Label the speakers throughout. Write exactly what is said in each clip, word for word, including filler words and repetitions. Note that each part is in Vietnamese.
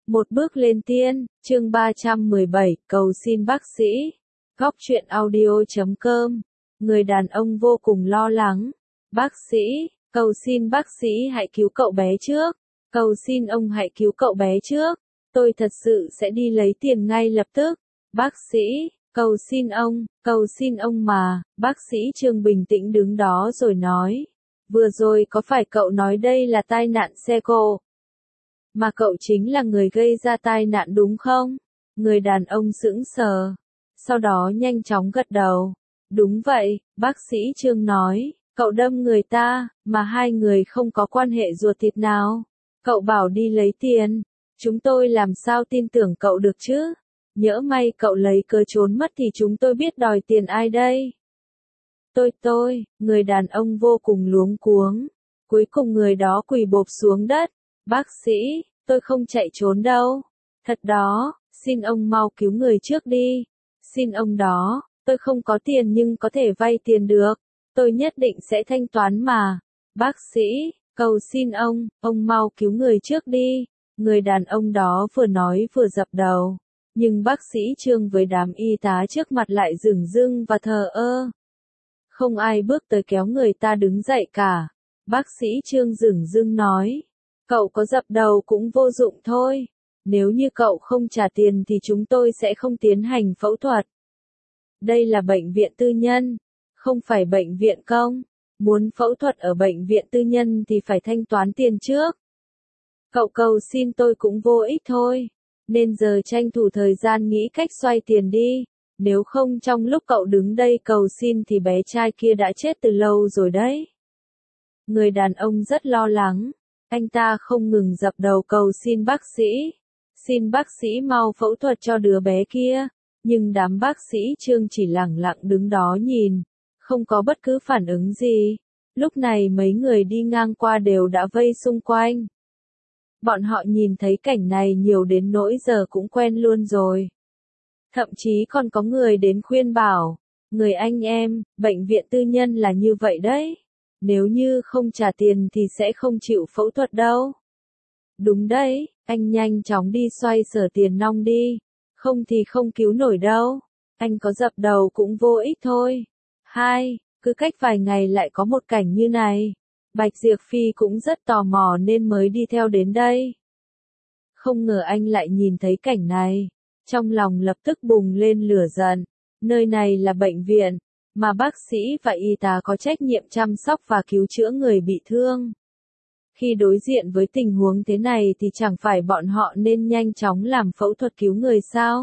Speaker 1: Một bước lên tiên, chương ba trăm mười bảy, cầu xin bác sĩ. Góc truyện audio chấm com. Người đàn ông vô cùng lo lắng. Bác sĩ, cầu xin bác sĩ hãy cứu cậu bé trước. Cầu xin ông hãy cứu cậu bé trước. Tôi thật sự sẽ đi lấy tiền ngay lập tức. Bác sĩ, cầu xin ông, cầu xin ông mà. Bác sĩ Trương bình tĩnh đứng đó rồi nói. Vừa rồi có phải cậu nói đây là tai nạn xe cộ? Mà cậu chính là người gây ra tai nạn đúng không? Người đàn ông sững sờ. Sau đó nhanh chóng gật đầu. Đúng vậy, bác sĩ Trương nói. Cậu đâm người ta, mà hai người không có quan hệ ruột thịt nào. Cậu bảo đi lấy tiền. Chúng tôi làm sao tin tưởng cậu được chứ? Nhỡ may cậu lấy cớ trốn mất thì chúng tôi biết đòi tiền ai đây? Tôi tôi, người đàn ông vô cùng luống cuống. Cuối cùng người đó quỳ bộp xuống đất. Bác sĩ, tôi không chạy trốn đâu. Thật đó, xin ông mau cứu người trước đi. Xin ông đó, tôi không có tiền nhưng có thể vay tiền được. Tôi nhất định sẽ thanh toán mà. Bác sĩ, cầu xin ông, ông mau cứu người trước đi. Người đàn ông đó vừa nói vừa dập đầu. Nhưng bác sĩ Trương với đám y tá trước mặt lại dửng dưng và thờ ơ. Không ai bước tới kéo người ta đứng dậy cả. Bác sĩ Trương dửng dưng nói. Cậu có dập đầu cũng vô dụng thôi. Nếu như cậu không trả tiền thì chúng tôi sẽ không tiến hành phẫu thuật. Đây là bệnh viện tư nhân, không phải bệnh viện công. Muốn phẫu thuật ở bệnh viện tư nhân thì phải thanh toán tiền trước. Cậu cầu xin tôi cũng vô ích thôi. Nên giờ tranh thủ thời gian nghĩ cách xoay tiền đi. Nếu không trong lúc cậu đứng đây cầu xin thì bé trai kia đã chết từ lâu rồi đấy. Người đàn ông rất lo lắng. Anh ta không ngừng dập đầu cầu xin bác sĩ. Xin bác sĩ mau phẫu thuật cho đứa bé kia. Nhưng đám bác sĩ Trương chỉ lẳng lặng đứng đó nhìn. Không có bất cứ phản ứng gì. Lúc này mấy người đi ngang qua đều đã vây xung quanh. Bọn họ nhìn thấy cảnh này nhiều đến nỗi giờ cũng quen luôn rồi. Thậm chí còn có người đến khuyên bảo. Người anh em, bệnh viện tư nhân là như vậy đấy. Nếu như không trả tiền thì sẽ không chịu phẫu thuật đâu. Đúng đấy, anh nhanh chóng đi xoay sở tiền nong đi. Không thì không cứu nổi đâu. Anh có dập đầu cũng vô ích thôi. Hai, cứ cách vài ngày lại có một cảnh như này. Bạch Diệp Phi cũng rất tò mò nên mới đi theo đến đây. Không ngờ anh lại nhìn thấy cảnh này. Trong lòng lập tức bùng lên lửa giận. Nơi này là bệnh viện, mà bác sĩ và y tá có trách nhiệm chăm sóc và cứu chữa người bị thương. Khi đối diện với tình huống thế này thì chẳng phải bọn họ nên nhanh chóng làm phẫu thuật cứu người sao?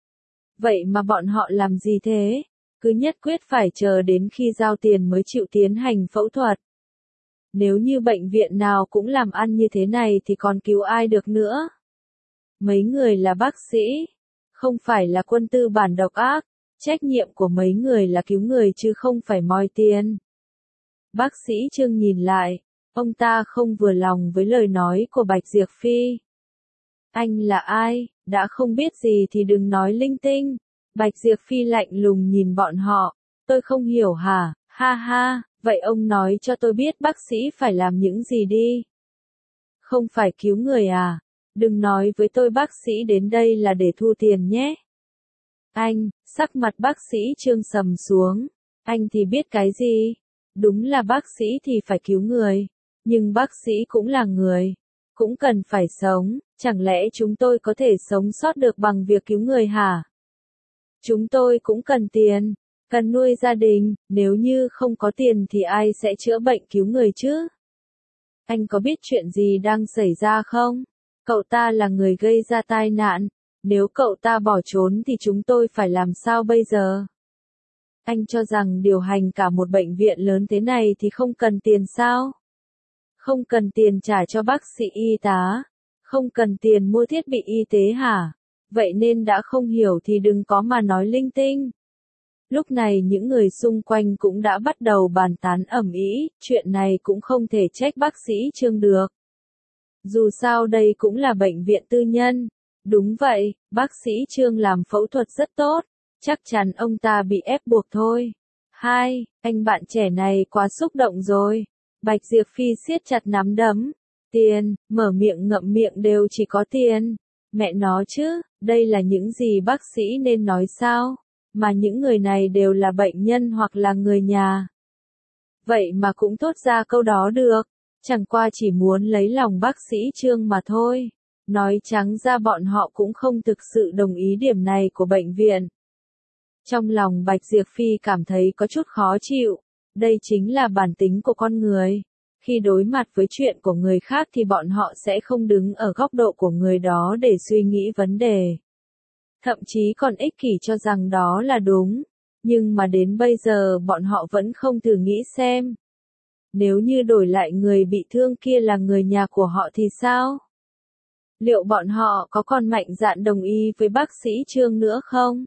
Speaker 1: Vậy mà bọn họ làm gì thế? Cứ nhất quyết phải chờ đến khi giao tiền mới chịu tiến hành phẫu thuật. Nếu như bệnh viện nào cũng làm ăn như thế này thì còn cứu ai được nữa? Mấy người là bác sĩ, không phải là quân tư bản độc ác. Trách nhiệm của mấy người là cứu người chứ không phải moi tiền. Bác sĩ Trương nhìn lại, ông ta không vừa lòng với lời nói của Bạch Diệp Phi. Anh là ai, đã không biết gì thì đừng nói linh tinh. Bạch Diệp Phi lạnh lùng nhìn bọn họ, tôi không hiểu hả, ha ha, vậy ông nói cho tôi biết bác sĩ phải làm những gì đi. Không phải cứu người à, đừng nói với tôi bác sĩ đến đây là để thu tiền nhé. Anh, sắc mặt bác sĩ Trương sầm xuống. Anh thì biết cái gì? Đúng là bác sĩ thì phải cứu người. Nhưng bác sĩ cũng là người. Cũng cần phải sống. Chẳng lẽ chúng tôi có thể sống sót được bằng việc cứu người hả? Chúng tôi cũng cần tiền. Cần nuôi gia đình. Nếu như không có tiền thì ai sẽ chữa bệnh cứu người chứ? Anh có biết chuyện gì đang xảy ra không? Cậu ta là người gây ra tai nạn. Nếu cậu ta bỏ trốn thì chúng tôi phải làm sao bây giờ? Anh cho rằng điều hành cả một bệnh viện lớn thế này thì không cần tiền sao? Không cần tiền trả cho bác sĩ y tá? Không cần tiền mua thiết bị y tế hả? Vậy nên đã không hiểu thì đừng có mà nói linh tinh. Lúc này những người xung quanh cũng đã bắt đầu bàn tán ầm ĩ, chuyện này cũng không thể trách bác sĩ Trương được. Dù sao đây cũng là bệnh viện tư nhân. Đúng vậy, bác sĩ Trương làm phẫu thuật rất tốt, chắc chắn ông ta bị ép buộc thôi. Hai, anh bạn trẻ này quá xúc động rồi. Bạch Diệp Phi siết chặt nắm đấm. Tiền, mở miệng ngậm miệng đều chỉ có tiền. Mẹ nó chứ, đây là những gì bác sĩ nên nói sao? Mà những người này đều là bệnh nhân hoặc là người nhà. Vậy mà cũng thốt ra câu đó được, chẳng qua chỉ muốn lấy lòng bác sĩ Trương mà thôi. Nói trắng ra bọn họ cũng không thực sự đồng ý điểm này của bệnh viện. Trong lòng Bạch Diệp Phi cảm thấy có chút khó chịu, đây chính là bản tính của con người. Khi đối mặt với chuyện của người khác thì bọn họ sẽ không đứng ở góc độ của người đó để suy nghĩ vấn đề. Thậm chí còn ích kỷ cho rằng đó là đúng, nhưng mà đến bây giờ bọn họ vẫn không thử nghĩ xem. Nếu như đổi lại người bị thương kia là người nhà của họ thì sao? Liệu bọn họ có còn mạnh dạn đồng ý với bác sĩ Trương nữa không?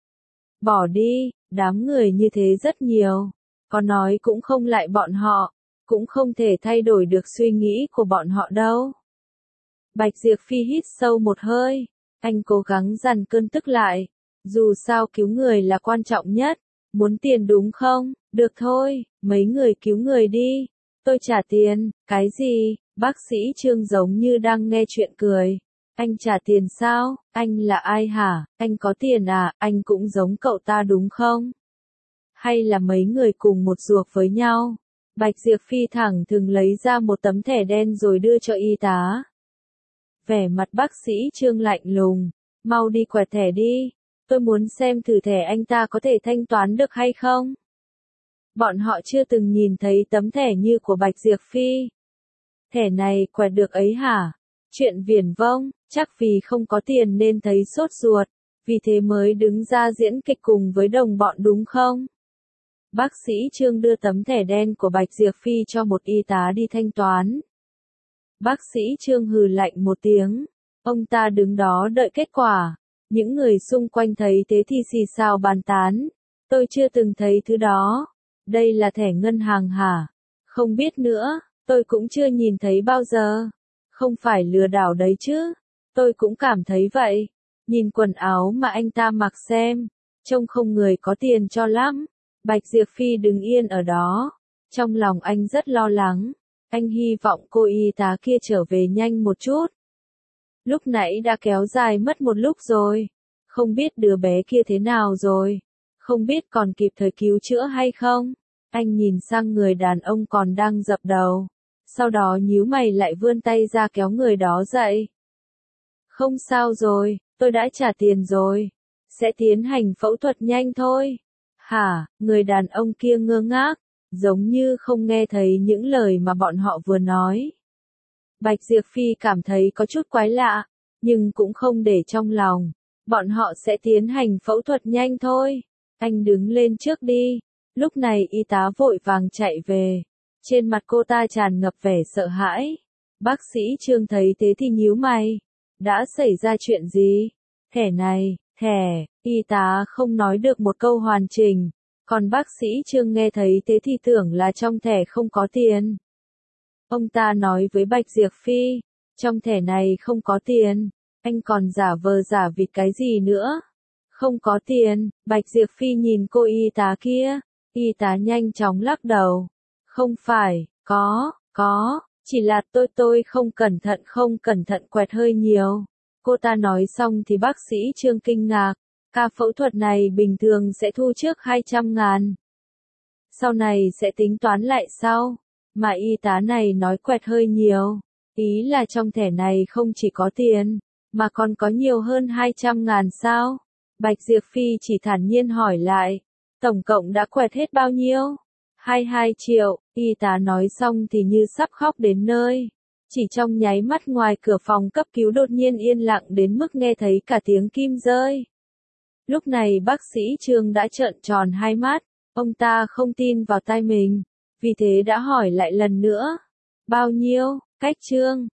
Speaker 1: Bỏ đi, đám người như thế rất nhiều, có nói cũng không lại bọn họ, cũng không thể thay đổi được suy nghĩ của bọn họ đâu. Bạch Diệp Phi hít sâu một hơi, anh cố gắng dằn cơn tức lại, dù sao cứu người là quan trọng nhất, muốn tiền đúng không? Được thôi, mấy người cứu người đi, tôi trả tiền. Cái gì? Bác sĩ Trương giống như đang nghe chuyện cười. Anh trả tiền sao? Anh là ai hả? Anh có tiền à? Anh cũng giống cậu ta đúng không? Hay là mấy người cùng một ruột với nhau? Bạch Diệp Phi thẳng thừng lấy ra một tấm thẻ đen rồi đưa cho y tá. Vẻ mặt bác sĩ Trương lạnh lùng, mau đi quẹt thẻ đi, tôi muốn xem thử thẻ anh ta có thể thanh toán được hay không. Bọn họ chưa từng nhìn thấy tấm thẻ như của Bạch Diệp Phi. Thẻ này quẹt được ấy hả? Chuyện viển vông, chắc vì không có tiền nên thấy sốt ruột, vì thế mới đứng ra diễn kịch cùng với đồng bọn đúng không? Bác sĩ Trương đưa tấm thẻ đen của Bạch Diệp Phi cho một y tá đi thanh toán. Bác sĩ Trương hừ lạnh một tiếng, ông ta đứng đó đợi kết quả. Những người xung quanh thấy thế thì xì xào bàn tán. Tôi chưa từng thấy thứ đó. Đây là thẻ ngân hàng hả? Không biết nữa, tôi cũng chưa nhìn thấy bao giờ. Không phải lừa đảo đấy chứ? Tôi cũng cảm thấy vậy. Nhìn quần áo mà anh ta mặc xem, trông không người có tiền cho lắm. Bạch Diệp Phi đứng yên ở đó. Trong lòng anh rất lo lắng. Anh hy vọng cô y tá kia trở về nhanh một chút. Lúc nãy đã kéo dài mất một lúc rồi. Không biết đứa bé kia thế nào rồi. Không biết còn kịp thời cứu chữa hay không. Anh nhìn sang người đàn ông còn đang dập đầu. Sau đó nhíu mày lại vươn tay ra kéo người đó dậy. Không sao rồi, tôi đã trả tiền rồi. Sẽ tiến hành phẫu thuật nhanh thôi. Hả, người đàn ông kia ngơ ngác, giống như không nghe thấy những lời mà bọn họ vừa nói. Bạch Diệp Phi cảm thấy có chút quái lạ, nhưng cũng không để trong lòng. Bọn họ sẽ tiến hành phẫu thuật nhanh thôi. Anh đứng lên trước đi. Lúc này y tá vội vàng chạy về. Trên mặt cô ta tràn ngập vẻ sợ hãi. Bác sĩ Trương thấy thế thì nhíu mày. Đã xảy ra chuyện gì? Thẻ này, thẻ, y tá không nói được một câu hoàn chỉnh. Còn bác sĩ Trương nghe thấy thế thì tưởng là trong thẻ không có tiền. Ông ta nói với Bạch Diệp Phi, trong thẻ này không có tiền, anh còn giả vờ giả vịt cái gì nữa? Không có tiền. Bạch Diệp Phi nhìn cô y tá kia, y tá nhanh chóng lắc đầu. Không phải, có, có, chỉ là tôi tôi không cẩn thận không cẩn thận quẹt hơi nhiều. Cô ta nói xong thì bác sĩ Trương kinh ngạc, ca phẫu thuật này bình thường sẽ thu trước hai trăm ngàn. Sau này sẽ tính toán lại sau, mà y tá này nói quẹt hơi nhiều, ý là trong thẻ này không chỉ có tiền, mà còn có nhiều hơn hai trăm ngàn sao? Bạch Diệp Phi chỉ thản nhiên hỏi lại, tổng cộng đã quẹt hết bao nhiêu? hai mươi hai triệu, y tá nói xong thì như sắp khóc đến nơi. Chỉ trong nháy mắt ngoài cửa phòng cấp cứu đột nhiên yên lặng đến mức nghe thấy cả tiếng kim rơi. Lúc này bác sĩ Trương đã trợn tròn hai mắt, ông ta không tin vào tai mình, vì thế đã hỏi lại lần nữa. Bao nhiêu? Cách Trương,